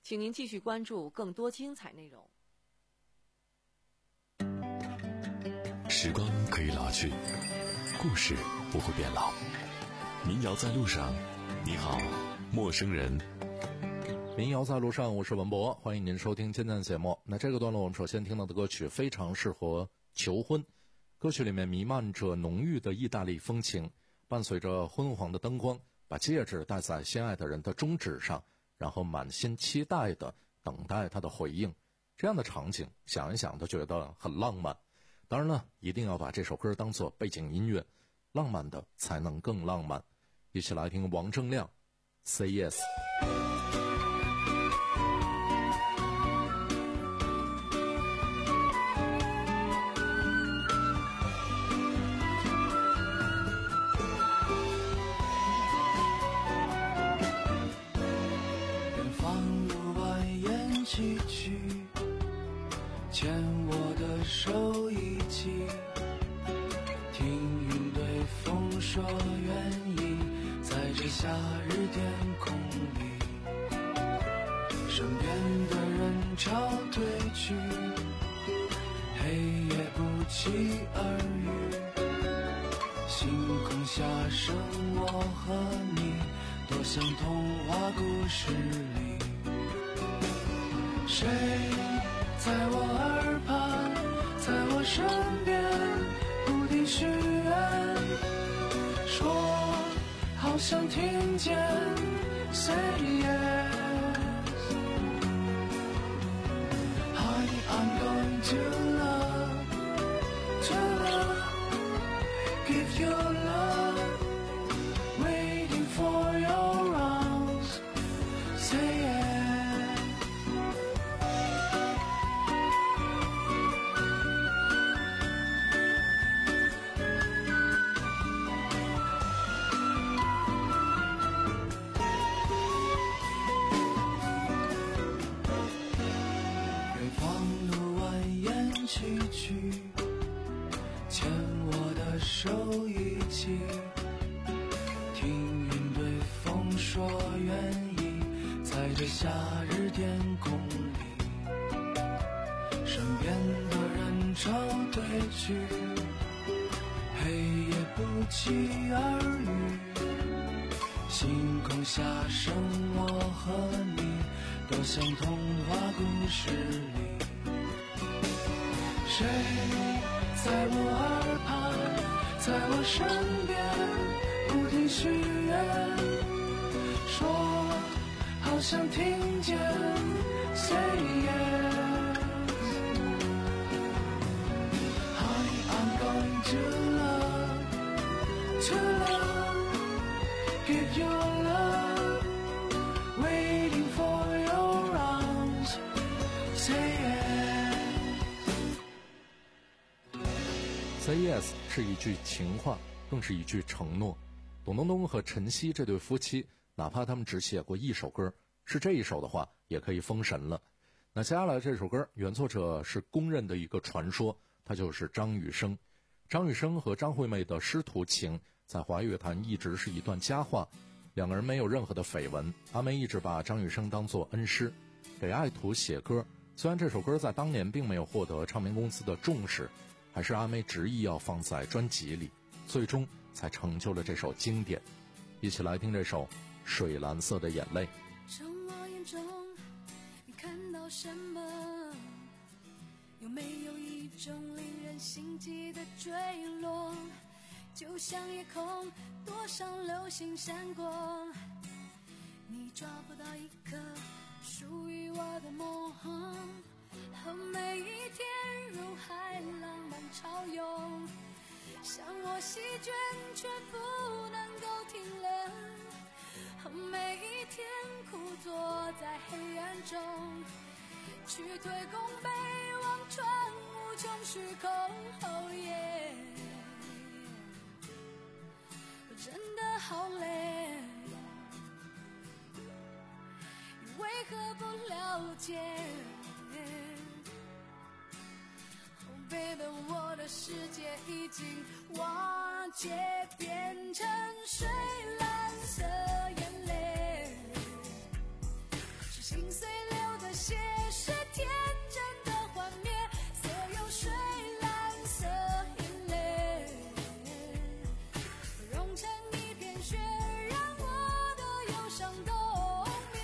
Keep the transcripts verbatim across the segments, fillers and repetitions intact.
请您继续关注更多精彩内容。 时光可以老去，故事不会变老。民谣在路上，你好，陌生人。 民谣在路上，我是文博，欢迎您收听今天的节目。那这个段落我们首先听到的歌曲非常适合求婚，歌曲里面弥漫着浓郁的意大利风情，伴随着昏黄的灯光，把戒指戴在心爱的人的中指上，然后满心期待的等待他的回应。这样的场景想一想都觉得很浪漫。当然了，一定要把这首歌当作背景音乐，浪漫的才能更浪漫。一起来听王铮亮 Say Yes。 起去，牵我的手一起，听云对风说愿意，在这夏日天空里，身边的人潮退去，黑夜不期而遇，星空下剩我和你，多像童话故事里。谁在我耳畔，在我身边不停许愿，说好想听见 Say yes Honey I'm going to love to love give you love waiting for your arms Say yes牵我的手一起，听云对风说愿意，在这夏日天空里，身边的人潮退去，黑夜不期而遇，星空下剩我和你，多像童话故事里。谁在我耳畔，在我身边不停许愿，说好想听见 Say yes Honey I'm going to love to love give you love waiting for your arms Say yes Say yes 是一句情话，更是一句承诺。董冬冬和陈曦这对夫妻，哪怕他们只写过一首歌，是这一首的话也可以封神了。那接下来这首歌原作者是公认的一个传说，他就是张雨生。张雨生和张惠妹的师徒情在华语乐坛一直是一段佳话，两个人没有任何的绯闻。阿妹一直把张雨生当作恩师，给爱徒写歌。虽然这首歌在当年并没有获得唱片公司的重视，还是阿妹执意要放在专辑里，最终才成就了这首经典。一起来听这首《水蓝色的眼泪》。 从我眼中你看到什么？有没有一种令人心悸的坠落？就像夜空多少流星闪过，你抓不到一颗属于我的梦，和每一天如海浪般潮涌，像我席卷却不能够停了，和每一天苦坐在黑暗中，去推拱北望穿无穷虚空。哦耶，我真的好累，你为何不了解？Oh baby， 我的世界已经瓦解，变成水蓝色眼泪，是心碎了写是天真的幻灭，所有水蓝色眼泪融成一片雪，让我的忧伤冬眠。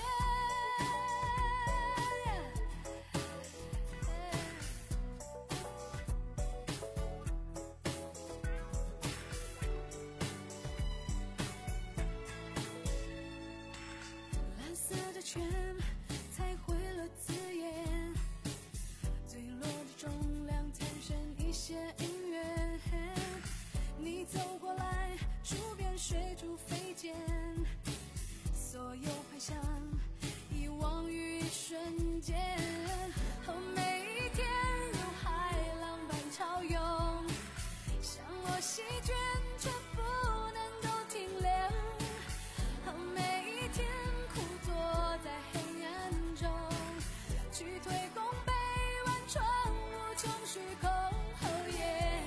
蓝色的圈踩毁了字眼，坠落的重量产生一些音乐。你走过来，触边水珠飞溅，所有幻想遗忘于一瞬间。和每一天如海浪般潮涌，向我席卷，却不能够停留。和每一天枯坐在黑暗中，去推空悲婉闯无穷虚空后夜。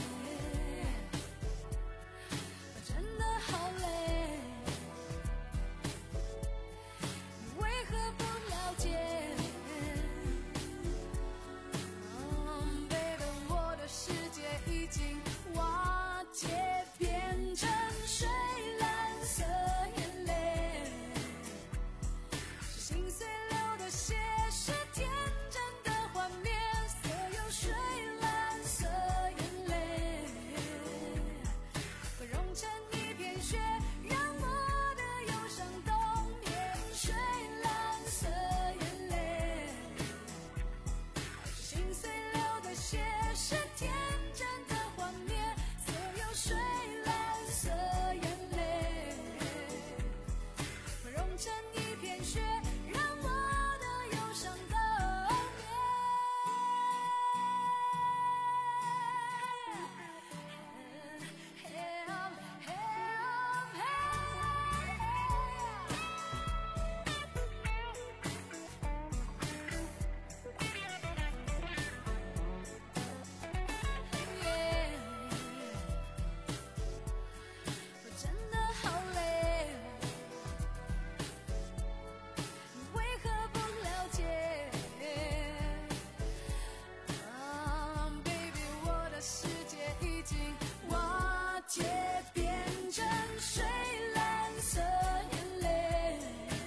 我真的好累，你为何不了解？Oh, baby, 我的世界已经瓦解，变成水蓝色眼泪，是心碎流的血，是天真的幻灭，所有水蓝色眼泪会融成一片雪，让我的忧伤冬眠。水蓝色眼泪是心碎流的血，是天真的幻灭，所有水蓝色眼泪会融成一片雪，让我的忧伤冬眠。我真的好累，你为何不了解？Ah, baby, 我的世界已经瓦解，变成水蓝色眼泪，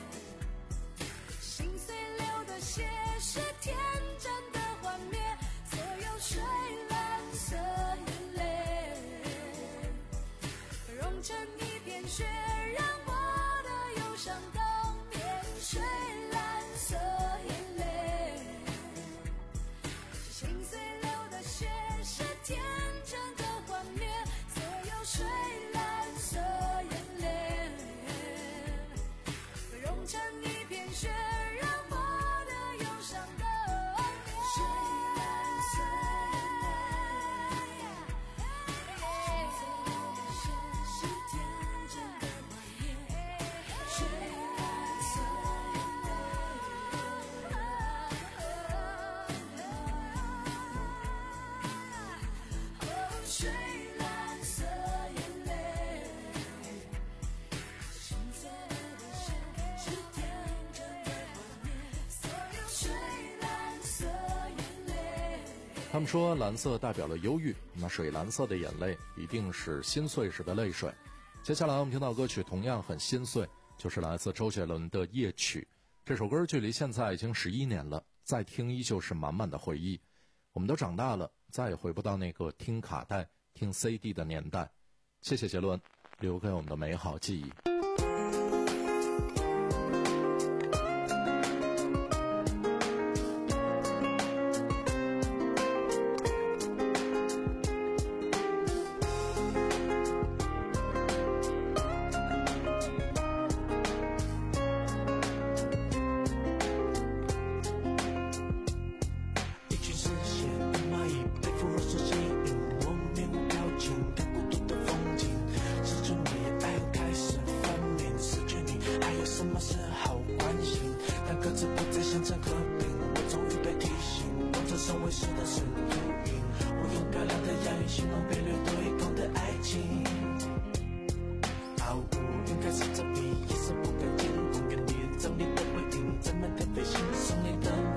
心碎流的血，是天真的幻灭，所有水蓝色眼泪融成一片雪，让我的忧伤冬眠。水蓝色眼泪是心碎流的血，是天真的幻灭，所有水蓝色眼泪会融成一片雪，让我的忧伤冬眠。水蓝色眼泪是天真的幻灭，水蓝色眼泪，水蓝色眼泪，心碎的血是天真的幻灭，所有水蓝色眼泪。 他们说蓝色代表了忧郁，那水蓝色的眼泪一定是心碎时的泪水。接下来我们听到歌曲同样很心碎，就是来自周杰伦的《夜曲》。这首歌距离现在已经十一年了，再听依旧是满满的回忆。我们都长大了，再也回不到那个听卡带、听 C D 的年代。谢谢杰伦留给我们的美好记忆。 一群嗜血的蚂蚁被腐肉所吸引，我面无表情看孤独的风景，失去你爱开始分明，失去你还有什么是好关心？当各自不再想成和平，我终于被提醒，当这身为事的是秃鹰，我用漂亮的押韵形容被掠对空的爱情。毫无云开始这笔，夜色不敢惊，公园里整理的回应，怎么的飞行，送你的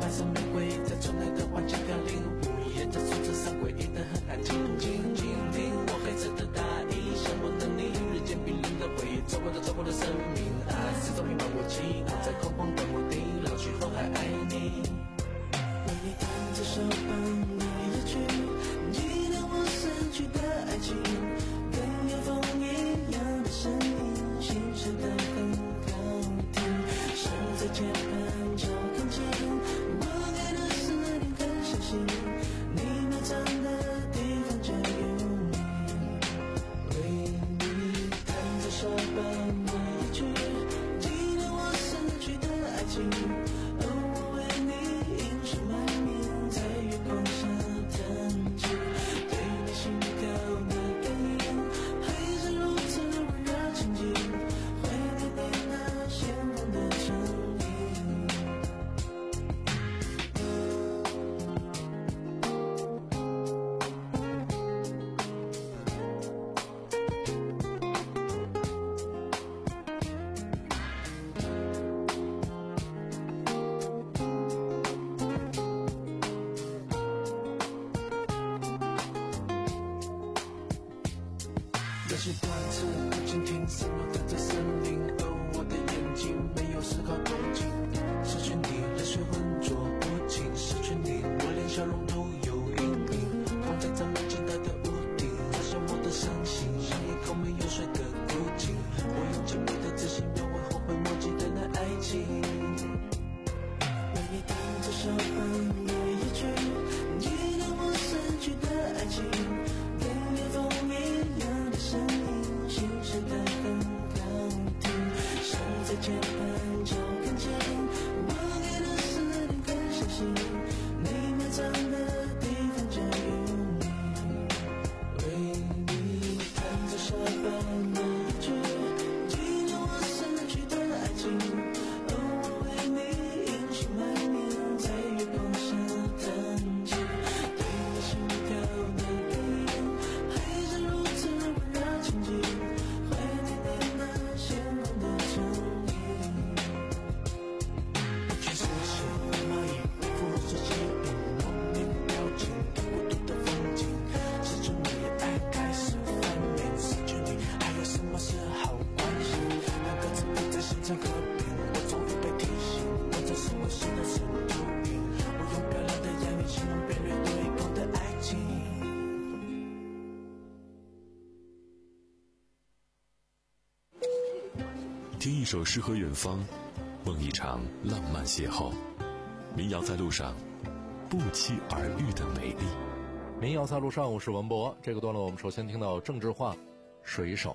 散落在这森林，而我的眼睛没有丝毫动静。失去你，泪水浑浊不清，失去你，我连笑容都有阴影。放在咱们简单的屋顶，砸向我的伤心，像一口没有水的古井。我用尽你的自信，描绘后悔莫及的那爱情。为你弹着手本夜夜曲，记得我逝去的爱情。点点蜂蜜样的声音，心事的很好听。手在键盘就看清，我给的思念更相信，你埋藏的地方就有你。为你弹着手本夜夜曲，记得我逝去的爱情。而我为你隐姓埋名，在月光下弹琴，对你心跳的感应，还是如此温热情景，怀念你那鲜红的唇印。不去实现蚂蚁被辐射吸引，莫名表情，看孤独的风景。失去你，爱开始翻脸，失去你，还有什么是好关心？两个字不再形成和平，我终于被提醒，我这是我新的深度影。我用漂亮的言语形容别人对我的爱情。 听一首诗和远方，梦一场浪漫邂逅。民谣在路上，不期而遇的美丽。 民谣在路上，我是文博。这个段落我们首先听到郑智化《水手》。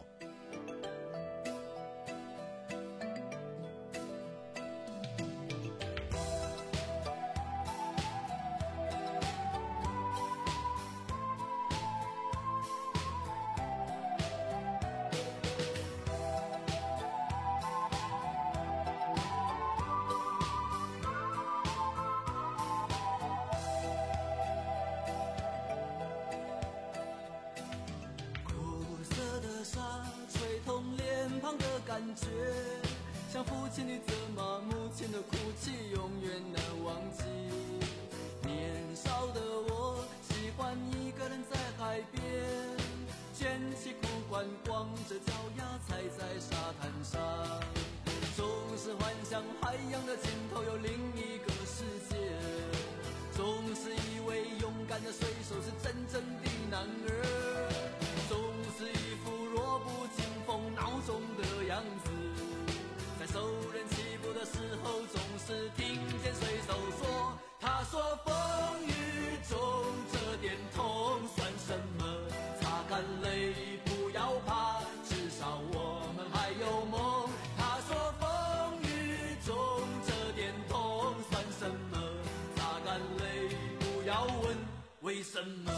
感觉像父亲的责骂，母亲的哭泣，永远难忘记。年少的我喜欢一个人在海边，卷起裤管，光着脚丫踩在沙滩上，总是幻想海洋的尽头有另一个世界，总是以为勇敢的水手是真正的男儿，总是一副弱不禁风孬种的样子，在受人欺负的时候总是听见水手说，他说风雨中这点痛算什么，擦干泪不要怕，至少我们还有梦。他说风雨中这点痛算什么，擦干泪不要问为什么。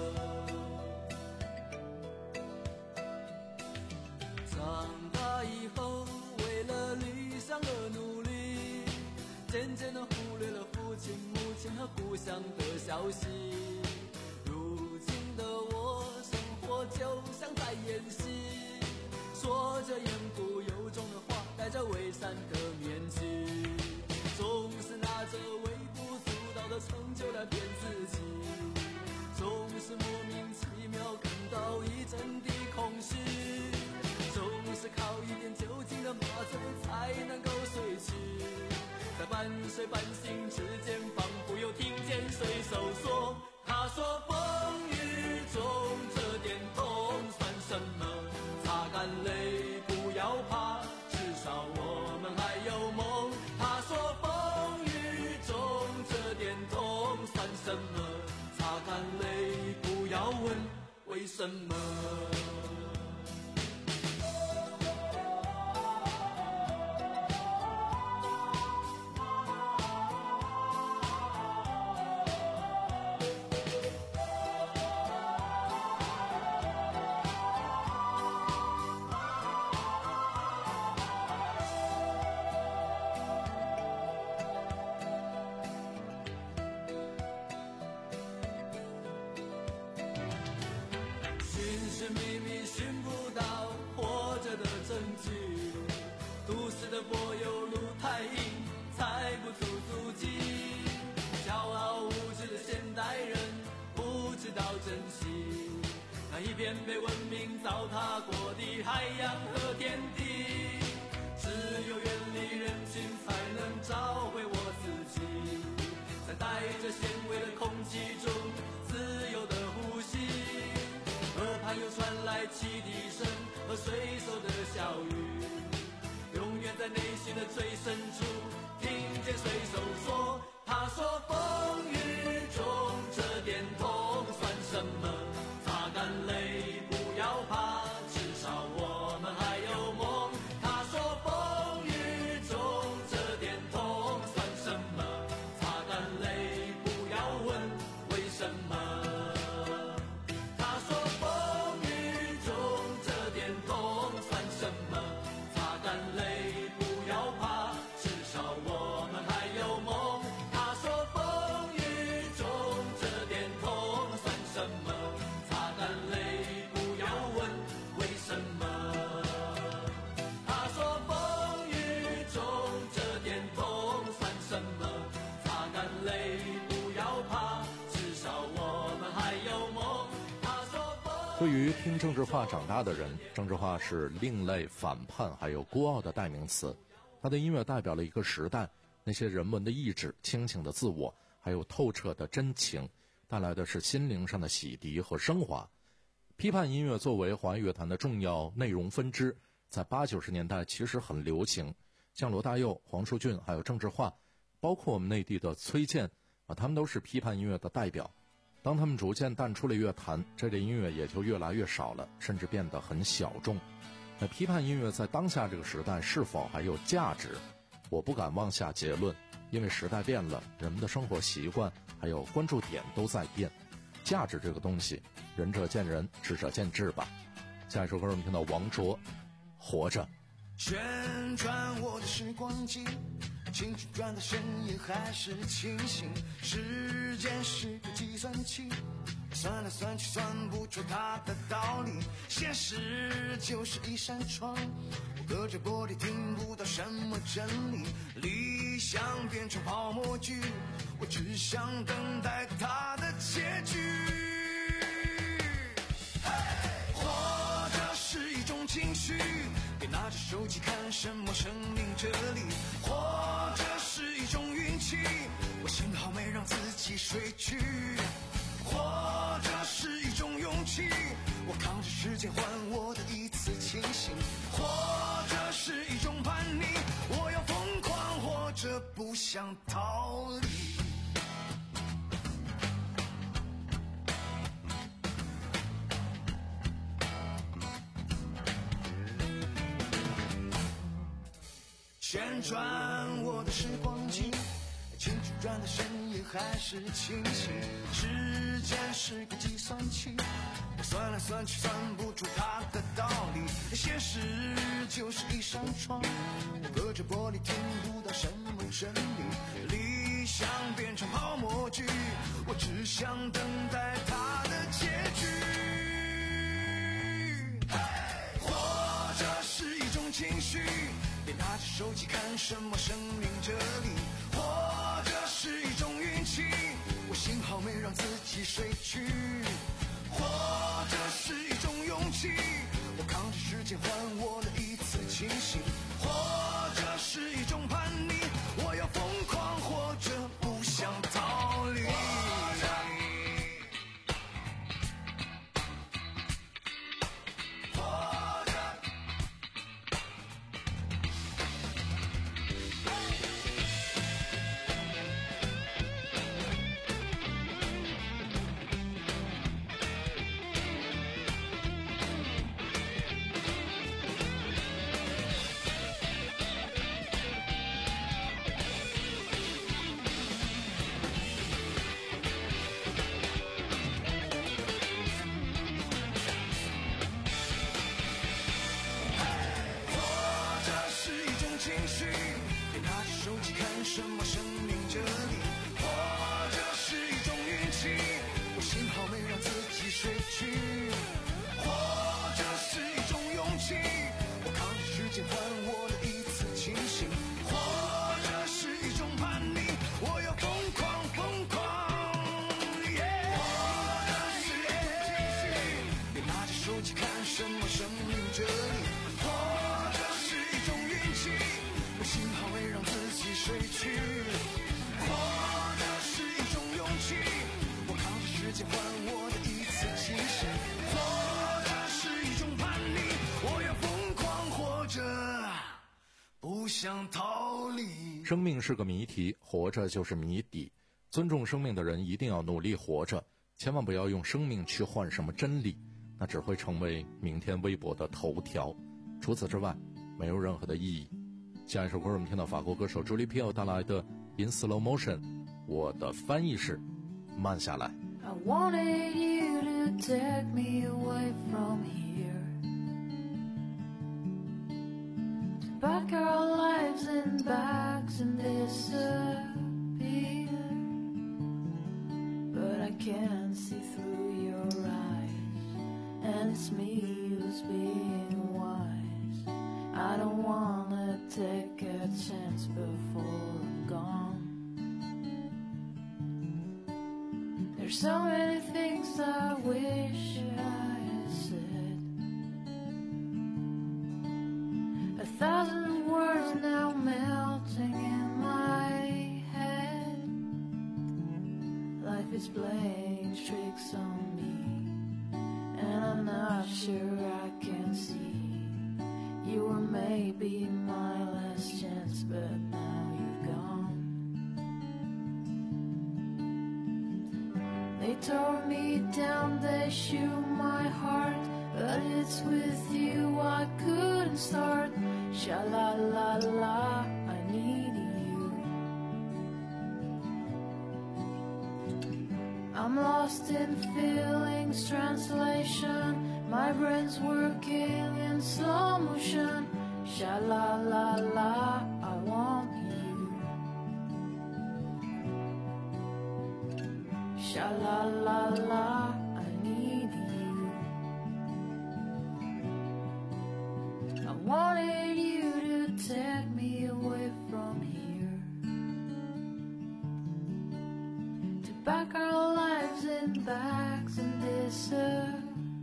长大以后为了理想而努力，渐渐地忽略了父亲母亲和故乡的消息。如今的我生活就像在演戏，说着言不由衷的话，戴着伪善的面具，总是拿着微不足道的成就来骗自己，总是莫名其妙感到一阵的空虚，总是靠一点酒精的麻醉才能够睡去，在半睡半醒之间，仿佛又听见水手说，他说风雨中这点痛算什么，擦干泪不要怕，至少我们还有梦。他说风雨中这点痛算什么，擦干泪不要问为什么。寻觅觅寻不到活着的证据，都市的柏油路太硬，踩不出足迹，骄傲无知的现代人不知道珍惜那一片被文明糟蹋过的海洋和天汽笛声和水手的笑语，永远在内心的最深处听见水手说，他说风雨中这点痛算什么，擦干泪不要怕，至少我们还有梦。他说风雨中这点痛算什么，擦干泪不要问为什么。他说风雨中这点痛算什么，擦干泪不要怕，至少我们还有梦。他说风雨中这点痛算什么，擦干泪不要问为什么。他说风雨中这点痛算什么，擦干泪不要怕，至少我们还有梦。他说风对于听郑智化长大的人，郑智化是另类、反叛还有孤傲的代名词。他的音乐代表了一个时代，那些人文的意志、清醒的自我，还有透彻的真情，带来的是心灵上的洗涤和升华。批判音乐作为华语乐坛的重要内容分支，在八九十年代其实很流行，像罗大佑、黄舒骏还有郑智化，包括我们内地的崔健啊，他们都是批判音乐的代表。当他们逐渐淡出了乐坛，这类音乐也就越来越少了，甚至变得很小众。那批判音乐在当下这个时代是否还有价值，我不敢妄下结论，因为时代变了，人们的生活习惯还有关注点都在变。价值这个东西，仁者见仁，智者见智吧。下一首歌我们听到王卓《活着》。 旋转我的时光机，青春转到深夜还是清醒，时间是个计算器，算来算去算不出它的道理，现实就是一扇窗，我隔着玻璃听不到什么真理，理想变成泡沫剧，我只想等待它的结局。活着是一种情绪，别拿着手机看什么生命哲理，活着是一种运气，我幸好没让自己睡去，活着是一种勇气，我扛着时间换我的一次清醒，活着是一种叛逆，我要疯狂活着，不想逃离。旋转我的时光机，青春转到深夜还是清醒，时间是个计算器，我算来算去算不出它的道理，现实就是一扇窗，我隔着玻璃听不到什么真理，理想变成泡沫剧，我只想等待它的结局。活着是一种情绪，别拿着手机看什么生命哲理，活着是一种运气，我幸好没让自己睡去，活着是一种勇气，我扛着时间换我的一次清醒，活着是一种叛逆，我要疯狂活着，不想逃离。 想逃离。 生命是个谜题，活着就是谜底。尊重生命的人一定要努力活着，千万不要用生命去换什么真理，那只会成为明天微博的头条，除此之外没有任何的意义。下一首歌我们听到法国歌手 Julie Piel 带来的 In Slow Motion， 我的翻译是慢下来。 I wanted you to take me away from here, to pack our lives in bags and disappear, but I can't see through your eyes, and it's me who's being wise. I don't wanna take a chance before I'm gone. There's so many things I wish I had said, a thousand words now melting in my head. Life is playing tricks on me, and I'm not sure I can see. You were maybe my last chance, but now you're gone. They tore me down, they shook my heart, but it's with you I couldn't start. Sha-la-la-la, I need you. I'm lost in feelings, translation, my brain's working in slow motion. Sha-la-la-la, I want you. Sha-la-la-la, I need you. I wanted you to take me away from here, to pack our lives in bags and disappear,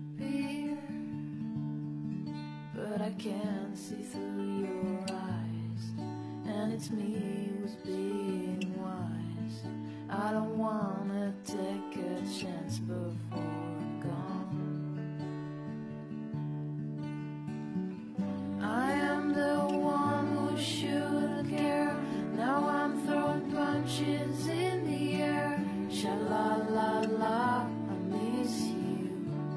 but I can't see through your eyes, and it's me who's being wise. I don't wanna take a chance before I'm gone. I am the one who shouldn't care. Now I'm throwing punches in the air. Sha-la-la-la, I miss you.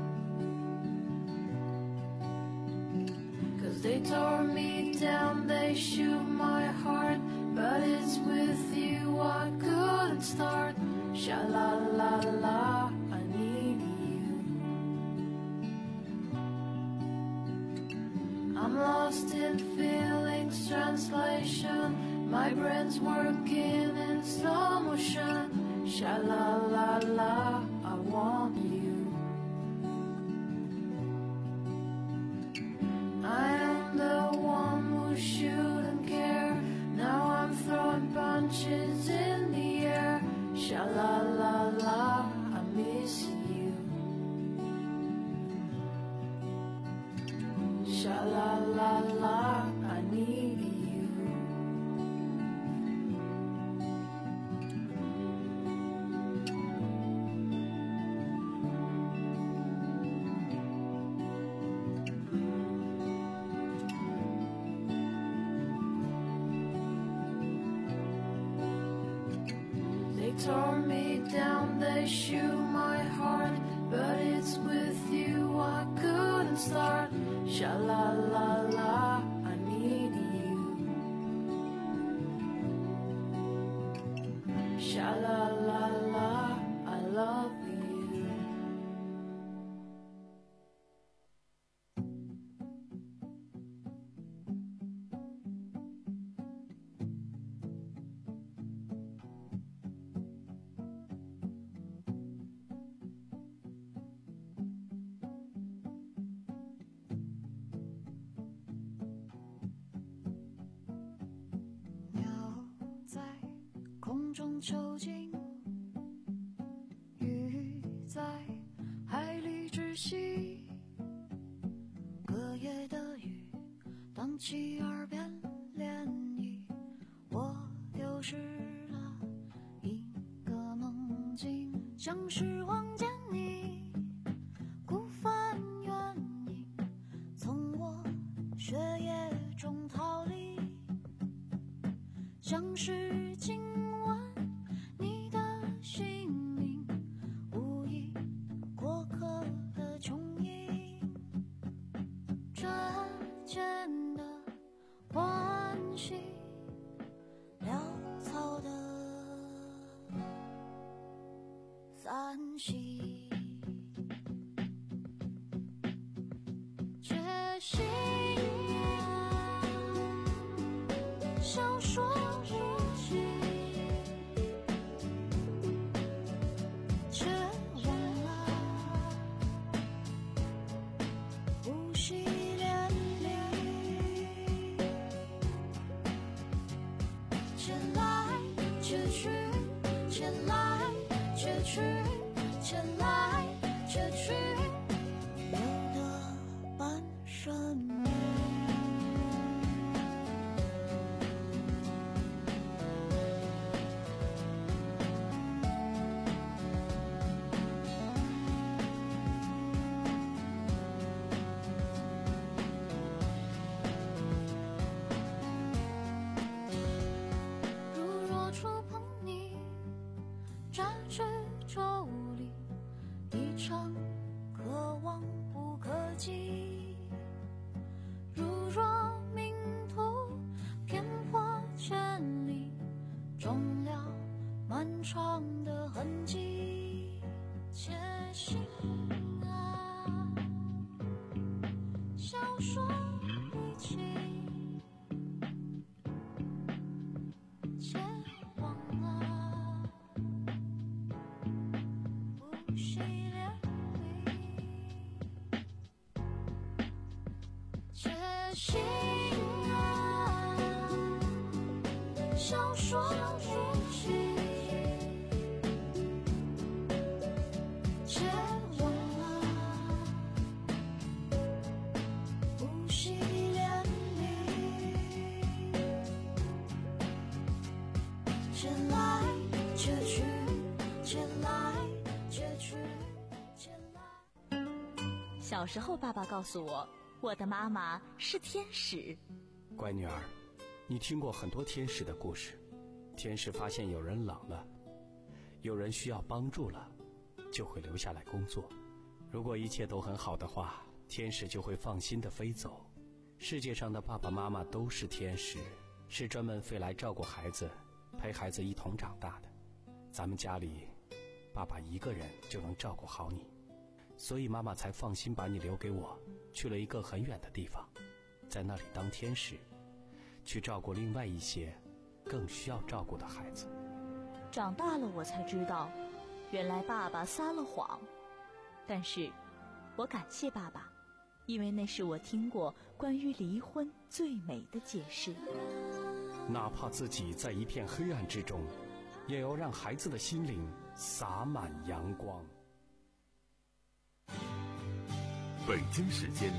'Cause they tore me down, they shook my heart, but it's with you I couldn't start. Sha-la-la-la, I need you. I'm lost in feelings, translation, my brain's working in slow motion. Sha-la-la-la, I want you. I am the one who shouldn't care. Now I'm throwing punches in the air. Sha-la-la-la, I miss you. Sha-la-la-la, I need you. They tore me down, they shook my heart, but it's with you I couldn't start. Sha-la-la-la, I need you. Sha-la-la-la, I love you. 究竟鱼在海里窒息，隔夜的雨荡起耳边涟漪，我丢失了一个梦境，像是望见你孤帆远影，从我血液中逃离， 欢喜，决心啊，想说一句，却忘了呼吸连理，前来却去，前来却去，前来却去，留的半生命。如若触碰你，展翅妯娌，一场可望不可及。如若命途偏颇千里，终了漫长的痕迹。且行啊，小说一起，且忘了呼吸连理，且行啊，小说一起，且忘了呼吸连理，前来却去，前来却去，前来。 小时候，爸爸告诉我，我的妈妈是天使。 乖女儿，你听过很多天使的故事。天使发现有人冷了，有人需要帮助了，就会留下来工作。如果一切都很好的话，天使就会放心地飞走。世界上的爸爸妈妈都是天使，是专门飞来照顾孩子，陪孩子一同长大的。咱们家里，爸爸一个人就能照顾好你，所以妈妈才放心把你留给我，去了一个很远的地方，在那里当天使，去照顾另外一些更需要照顾的孩子。 长大了我才知道，原来爸爸撒了谎。但是我感谢爸爸，因为那是我听过关于离婚最美的解释。 哪怕自己在一片黑暗之中，也要让孩子的心灵洒满阳光。 北京时间